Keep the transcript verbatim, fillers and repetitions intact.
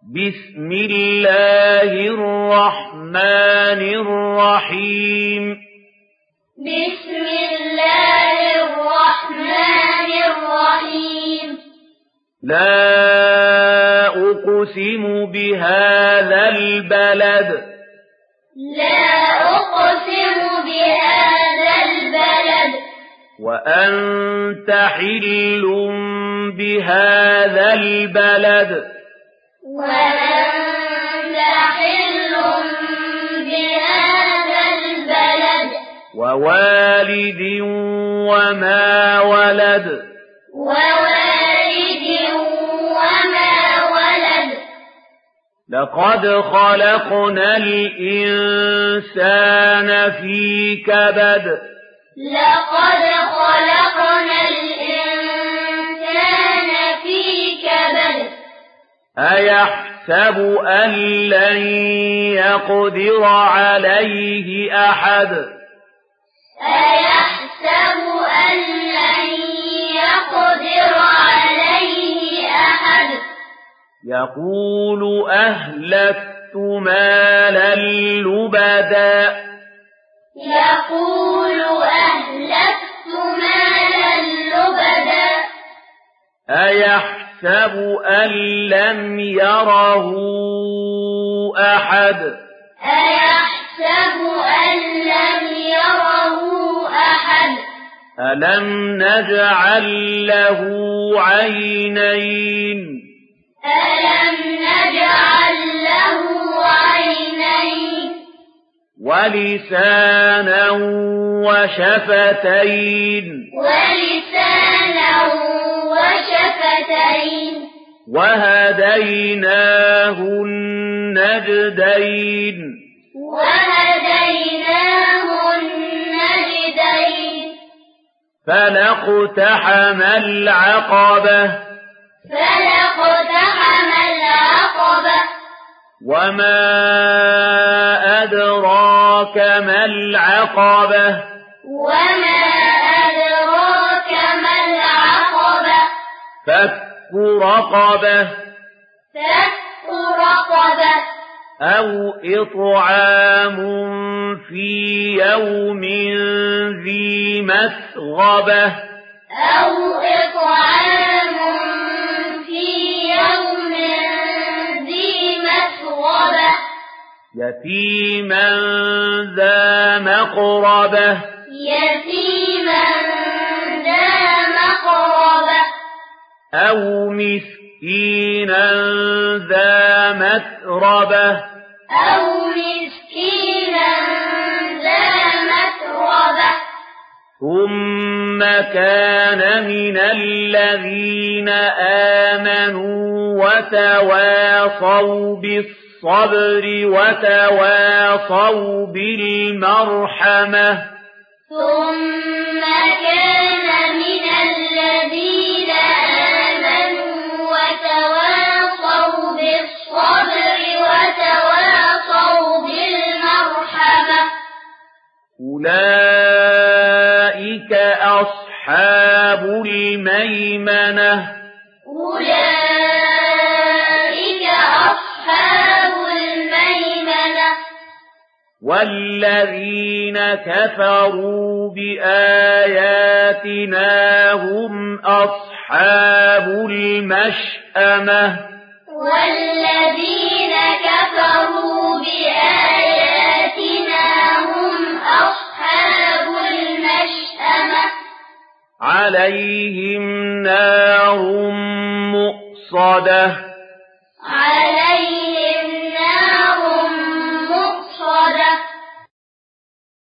بسم الله الرحمن الرحيم بسم الله الرحمن الرحيم لا أقسم بهذا البلد لا أقسم بهذا البلد وأنت حل بهذا البلد وأنت حل بهذا البلد ووالد وما ولد ووالد وما ولد لقد خلقنا الإنسان في كبد لقد خلقنا الإنسان في كبد أيحسب أن لن يقدر عليه أحد أيحسب أن لن يقدر عليه أحد يقول أهلكت مالا لبدا يقول أهلكت مالا لبدا أيحسب أن لم يره أحد أيحسب أن لم يره أحد ألم نجعل له عينين ألم نجعل له عينين ولسانا وشفتين ولسانا وشفتين وهديناه النجدين وهديناه النجدين فلاقتحم العقبة فلاقتحم العقبة وما أدراك ما العقبة وما أدراك ما العقبة فك رقبة فك رقبة أو إطعام في يوم ذي مسغبة أو إطعام في يوم ذي مسغبة يتيما ذا مقربة يتيما ذا مقربة أو مسكينا ذا متربة أو مسكينا ذا متربة ثم كان من الذين آمنوا وتواصوا بالصبر وتواصوا بالمرحمة ثم كان من الذين آمنوا وتواصوا بالصبر وتواصوا بالمرحمة أولئك أصحاب الميمنة أولئك أصحاب الميمنة والذين كفروا بآياتنا هم أصحاب المشأمة والذين كفروا بآياتنا هم أصحاب المشأمة عليهم نار مؤصدة على